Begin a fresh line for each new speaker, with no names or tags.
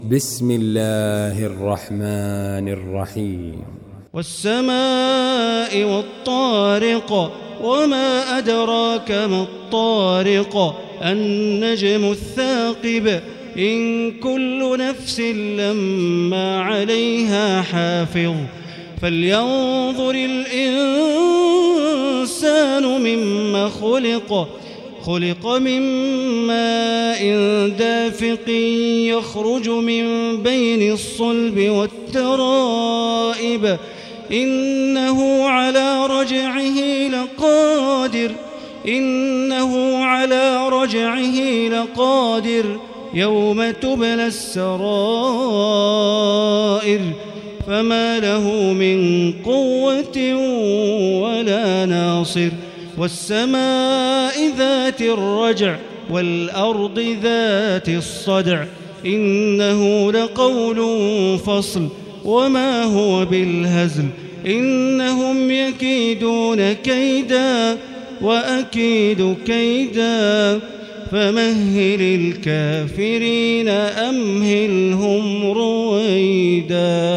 بسم الله الرحمن الرحيم
والسماء والطارق وما أدراك ما الطارق النجم الثاقب إن كل نفس لما عليها حافظ فلينظر الإنسان مما خلق من ماء دافق يخرج من بين الصلب والترائب إنه على رجعه لقادر يوم تبلى السرائر فما له من قوة ولا ناصر والسماء ذات الرجع والأرض ذات الصدع إنه لقول فصل وما هو بالهزل إنهم يكيدون كيدا وأكيد كيدا فمهل الكافرين أمهلهم رويدا.